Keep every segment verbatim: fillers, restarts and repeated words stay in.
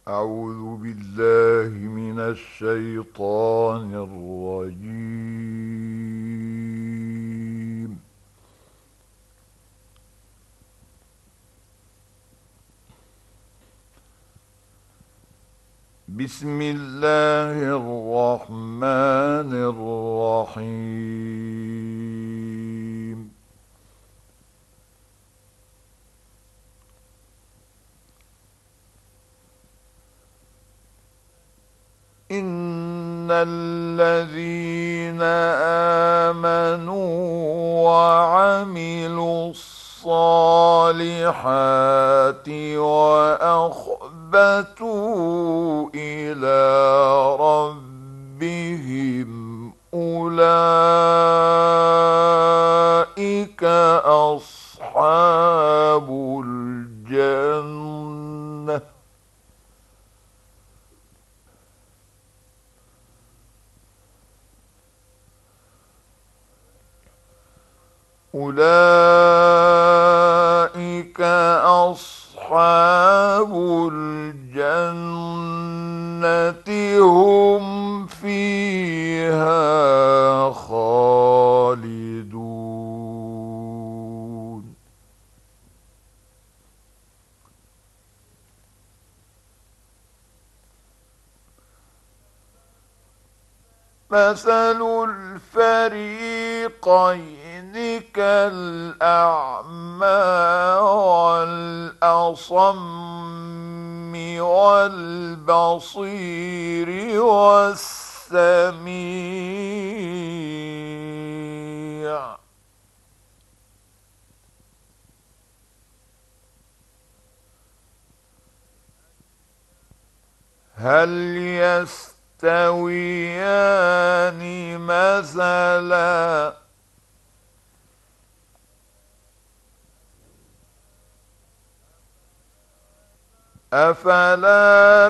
أعوذ بالله من الشيطان الرجيم. بسم الله الرحمن الرحيم. إن الذين آمنوا وعملوا الصالحات وأخبتوا إلى ربهم أولئك أصحاب الجنة أولئك أصحاب الجنة هم فيها خالدون. مثل الفريقين كالأعمى والأصم والبصير والسميع هل يستويان مثلا أفلا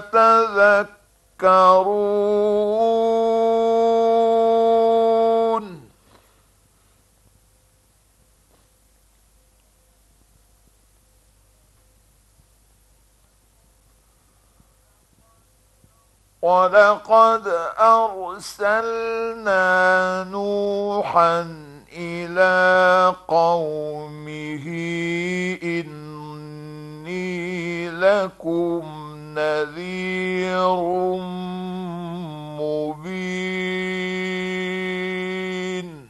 تذكرون. ولقد أرسلنا نوحا إلى قومه إني لكم نذير مبين.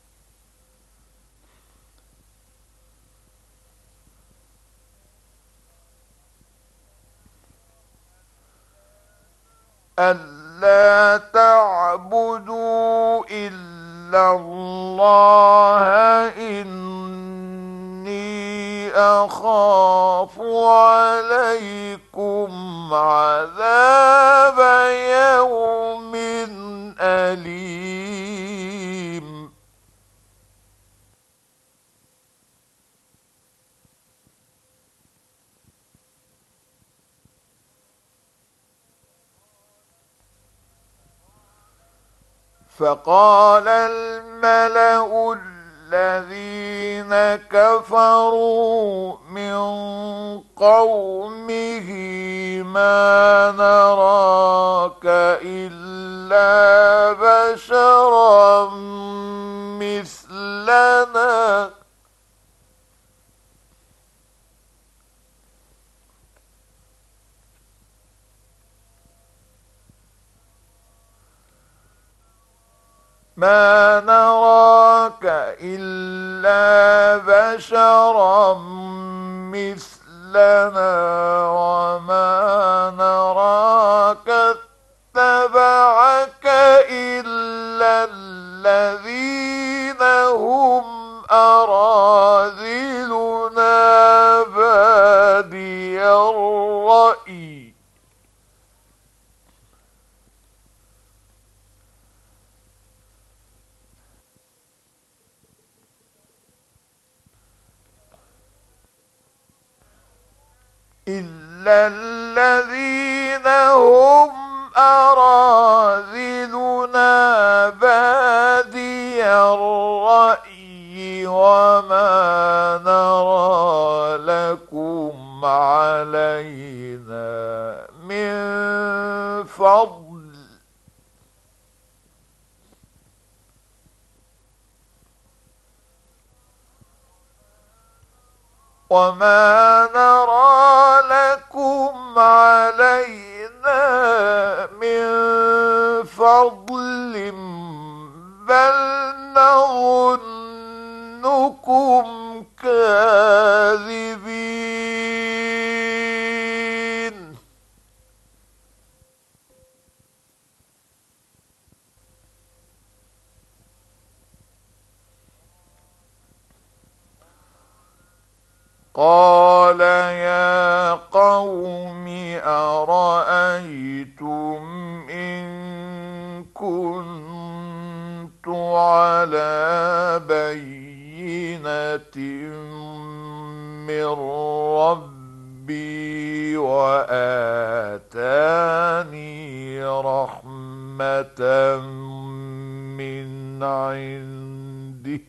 ألا تعبدوا إلا الله إني أخاف عليكم عذاب يوم أليم. فقال الملأ الذين كفروا من قومه ما نراك إلا بشرا مثلنا ما نراك إلا بشرا مثلنا وما نراك اتبعك إلا الذين هم أراذلنا بادي الرأي إلا الذين هم أراذلنا بادي الرأي وما نرى لكم علينا من فضل وما نرى لكم علينا من فضل بل نظنكم كاذبين. قال يا قوم أرأيتم إن كنت على بينة من ربي وآتاني رحمة من عنده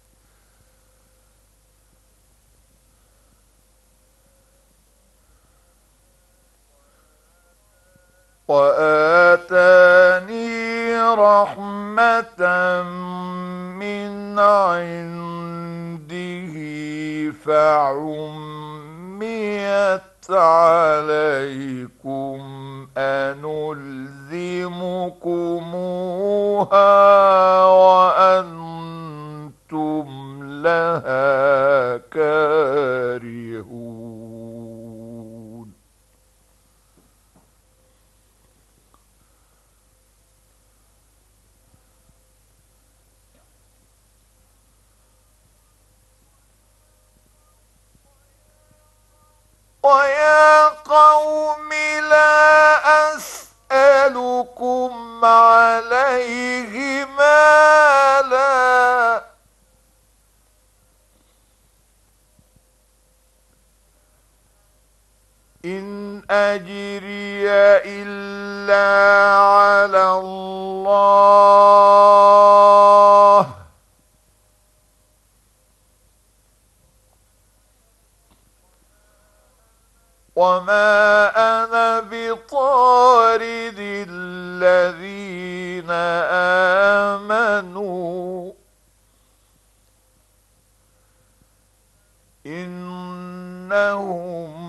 وآتاني رحمة من عنده فعميت عليكم أنلزمكموها وأنتم لها كارهون. ويا قوم لا أسألكم عليه مالا إن أجري إلا على الله وما أنا بطارد الذين آمنوا إنهم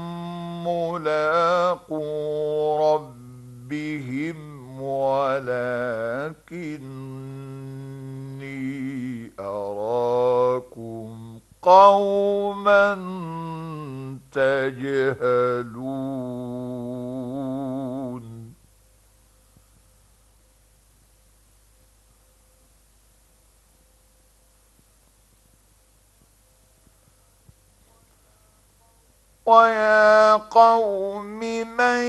ملاقو ربهم ولكني أراكم قوما تجهلون. ويا قوم من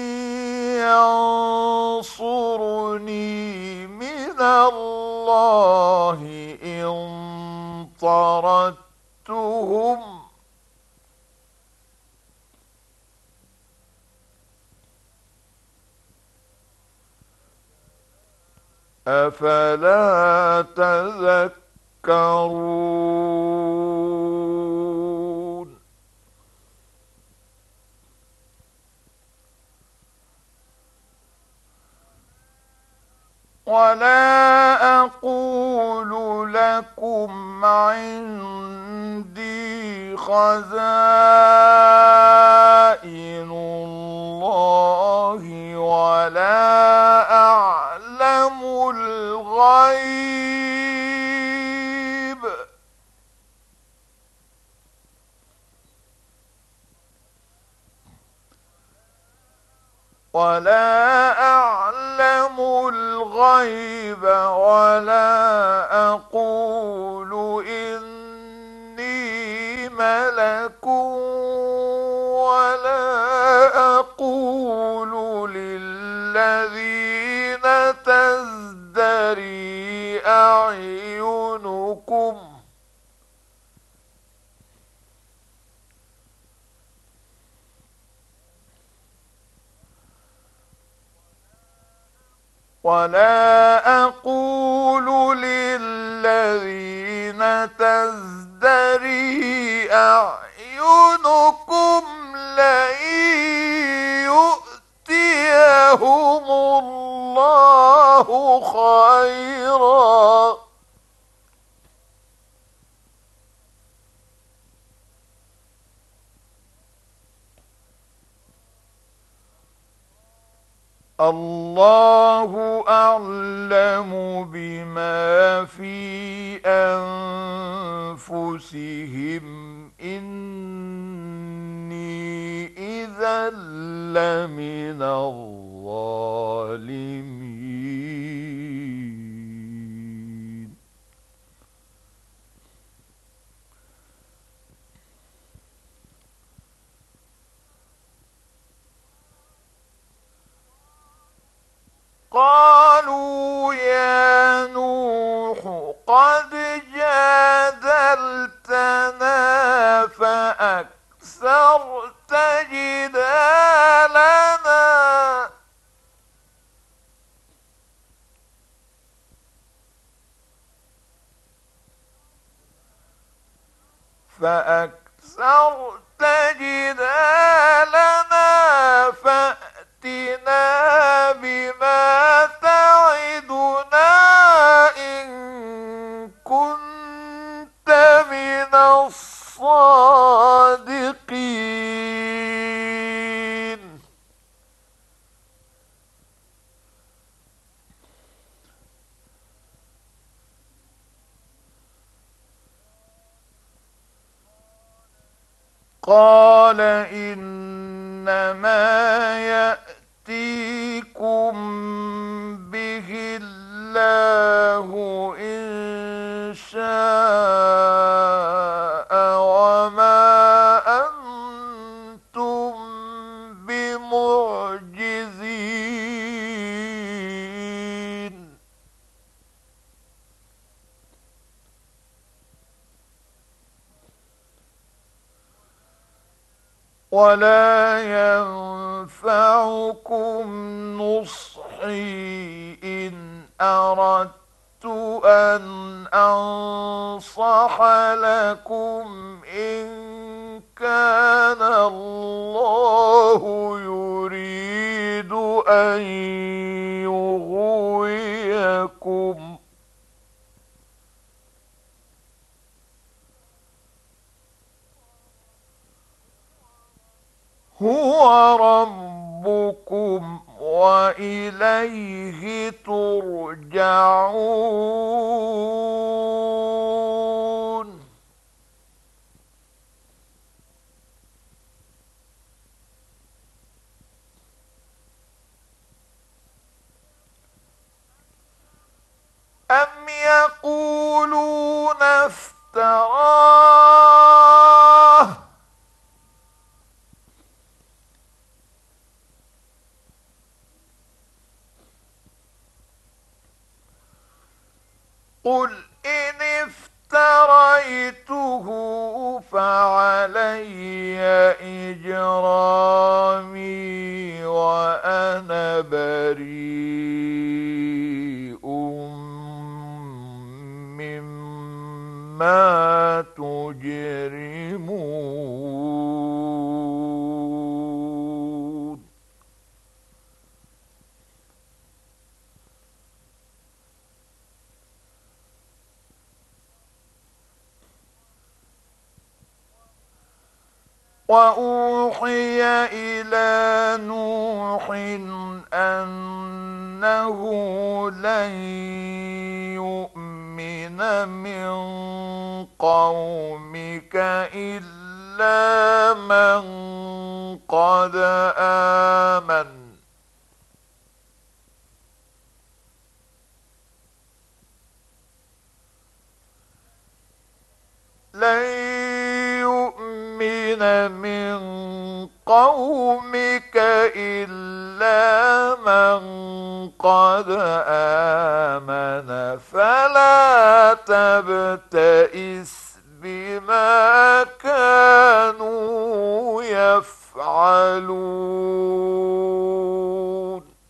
ينصرني من الله إن طردتهم أفلا تذكرون. ولا أقول لكم عندي خزائن الله ولا أعلم الغيب ولا أعلم الغيب ولا أقول إني ملك ولا أقول للذين تزدري أعينكم ولا أقول للذين تزدري أعينكم لن يؤتيه الله أعلم بما في أنفسهم إني إذا لمن الظالمين. قالوا يا نوح قد جادلتنا فأكثرت جدالنا فأكثرت جدالنا فأتنا بما تعدنا إن كنت من الصادقين. قال إنما يأتيكم به الله إن شاء وما أنتم بمعجزين. ولا ينفعكم نصحي إن أردت أن أنصح لكم إن كان الله يريد أن يغويكم هو ربكم وإليه ترجعون. أم يقولون افتراه قل إن افتريته فعلي إجرامي وأنا بريء مما تجرمون. وأوحي إلى نوح أنه لن يؤمن من قومك إلا من قد آمن لن يؤمن من قومك إلا من قد آمن فلا تبتئس بما كانوا يفعلون.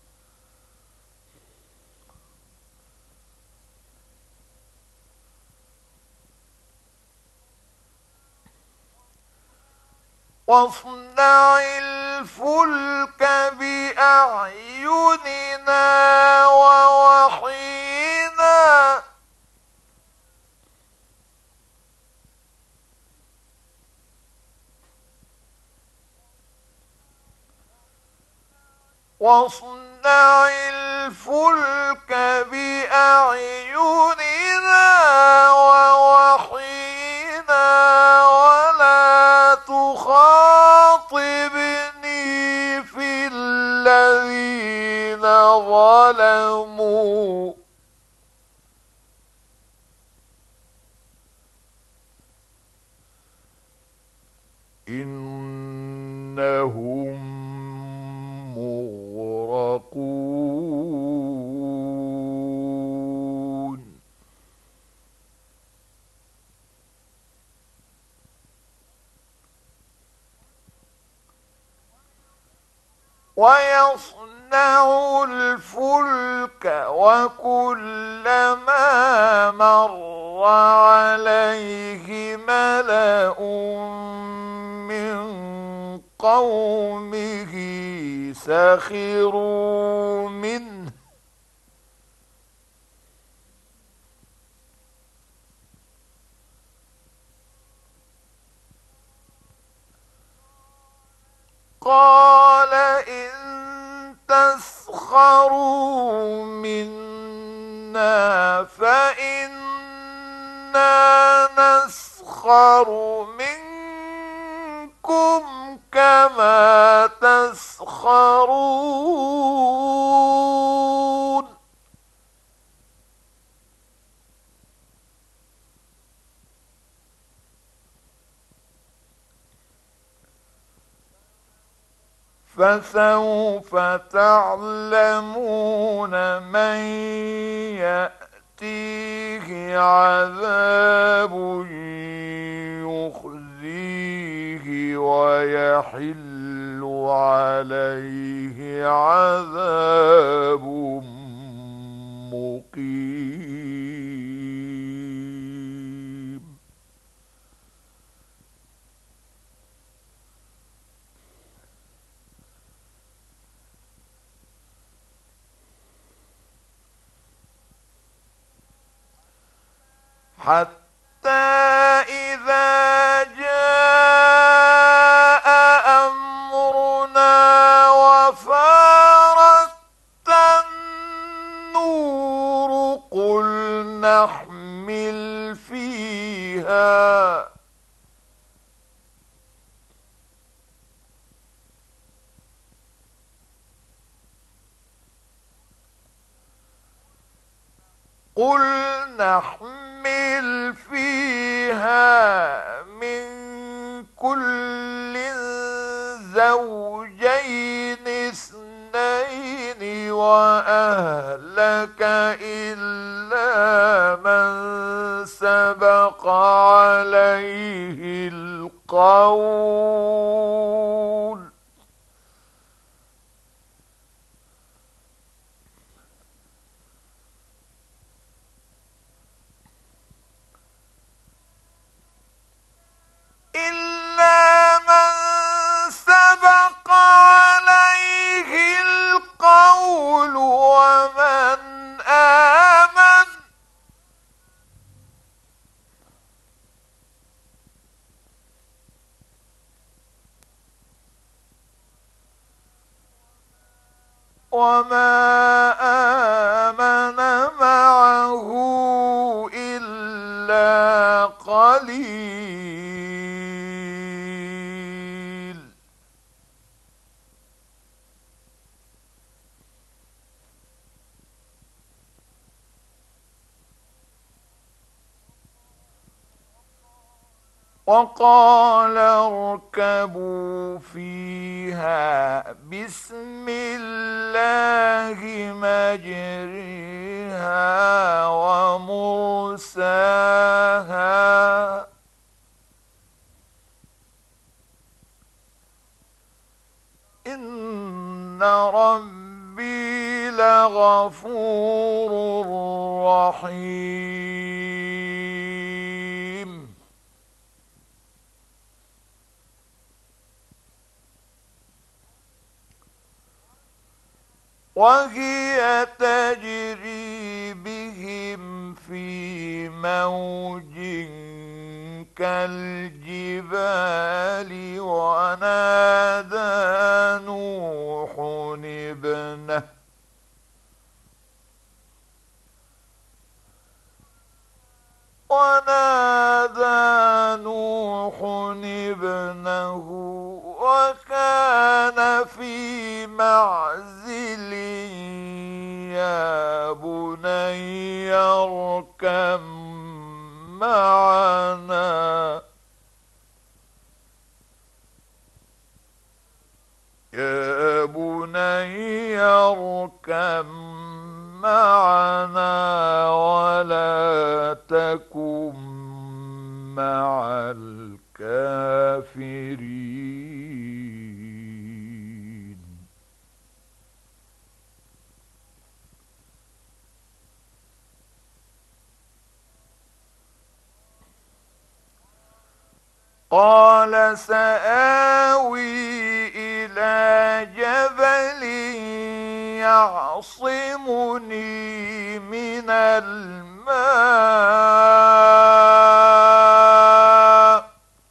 واصنع الفلك بأعيننا ووحينا واصنع واصنع الفلك بأعيننا ووحينا ولا تخاطبني في الذين ظلموا إنهم مغرقون ويصنع الفلك وكلما مر عليه ملأ من قومه سخروا منه قال إن تسخروا منا فإنا نسخر منكم كما تسخرون فسوف تعلمون من يأتيه عذاب يخزيه ويحل عليه عذاب مقيم حتى إذا جاء أمرنا وفارت النور قل نحمل فيها قل نحمل فيها من كل زوجين اثنين وأهلك إلا من سبق عليه القول إلا من سبق عليه القول ومن آمن وما آمن معه إلا قليل وقال اركبوا فيها بسم الله مجريها ومرساها إن ربي لغفور رحيم وهي تجري بهم في موج كالجبال ونادى نوح ابنه ونادى نوح ابنه وكان في معزل يا بني اركب معنا يا بني اركب معنا ولا تكن مع الكافرين. قال سآوي إلى جبل يعصمني من الماء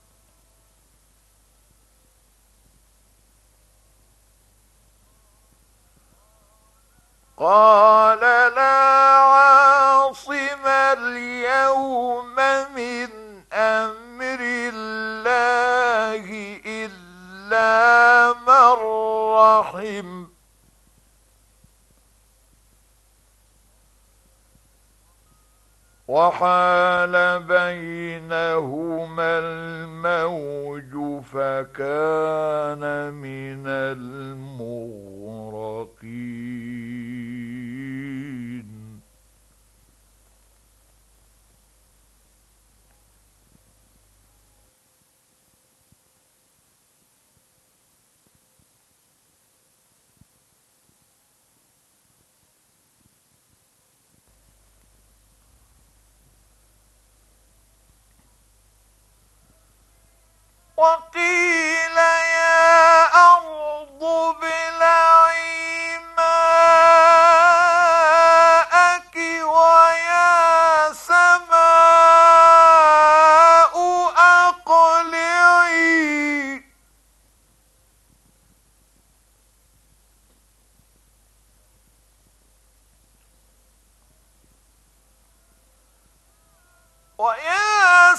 قال لا عاصم اليوم من أمر الله إلا من رحم وحال بينهما الموج فكان من المغرقين. وقيل يا أرض ابلعي ماءك ويا سماء أقلعي ويا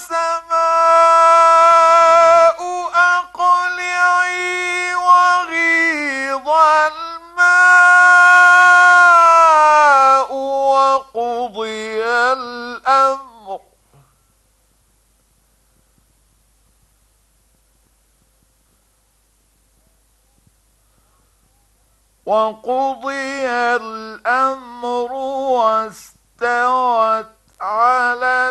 سماء أقلعي وغيض الماء وقضي الأمر وقضي الأمر واستوت على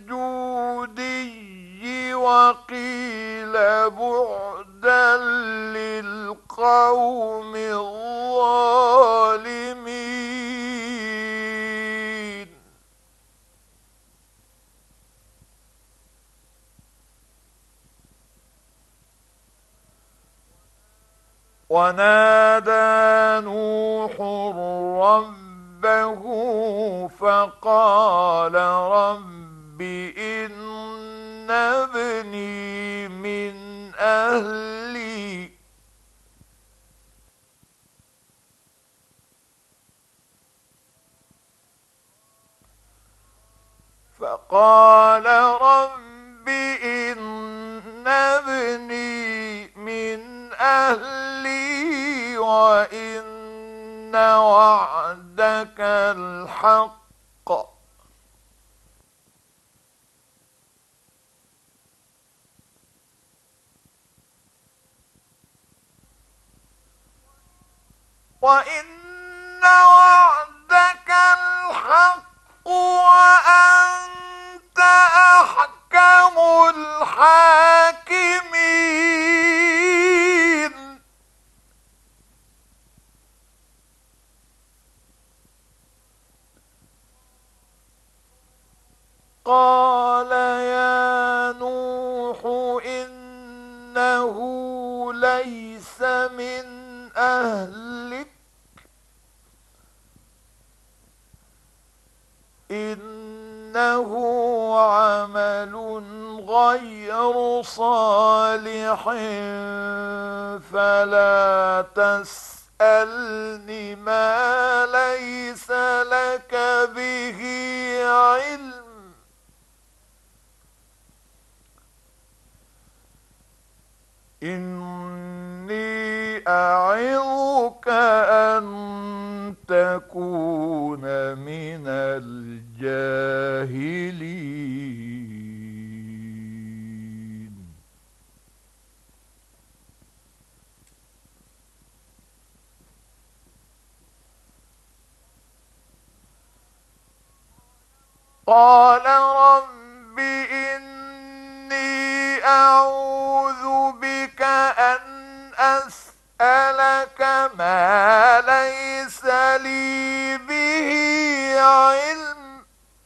الجودي وقيل بعدا للقوم الظالمين. ونادى نوح ربه فقال رب إن ابني من أهلي فقال رب إن ابني من أهلي وإن وعدك الحق وإن وعدك الحق وأنت أحكم الحاكمين. قال يا نوح إنه ليس من أهلك إنه عمل غير صالح فلا تسألني ما ليس لك به علم إني أعظك أن تكون من الجاهلين. قال رب إني أعوذ بك أن أسألك ما ليس لي به علم،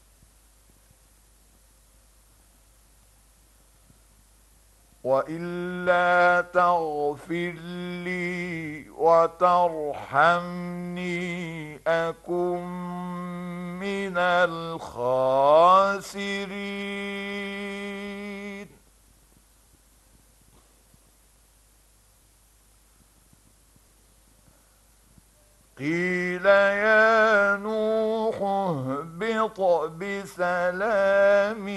وإلا تغفر لي وترحمني أكن من الخاسرين. قيل يا نوح اهبط بسلام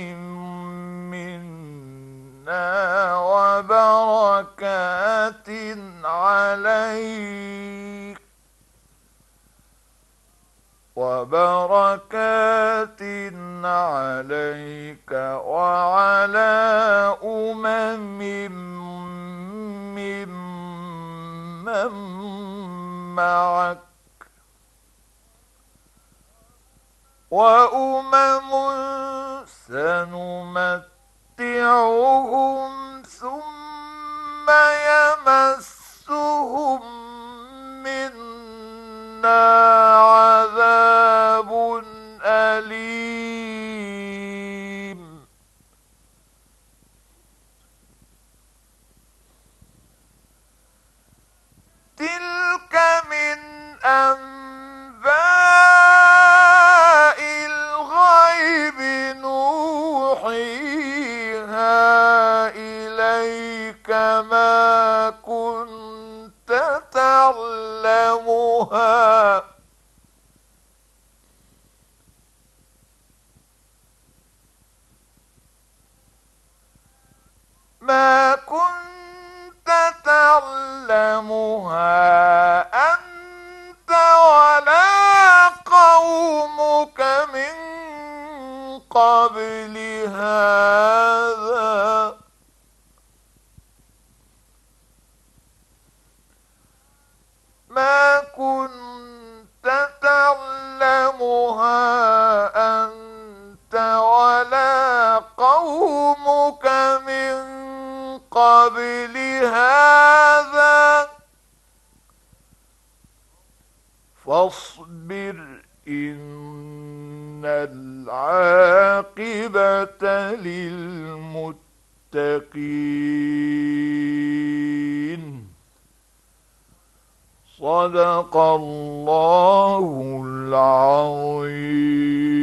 منا وبركات عليك وبركات عليك وعلى أمم ممن معك وأمم سنمتعهم ثم يمسهم منا عذاب أليم. تلك من أنباء الغيب نوحيها إليك ما كنت تعلمها ما كنت تعلمها أنت ولا قومك من قبل هذا ما كنت تعلمها أنت ولا قومك من قبل هذا فاصبر إن العاقبة للمتقين. صدق الله العظيم.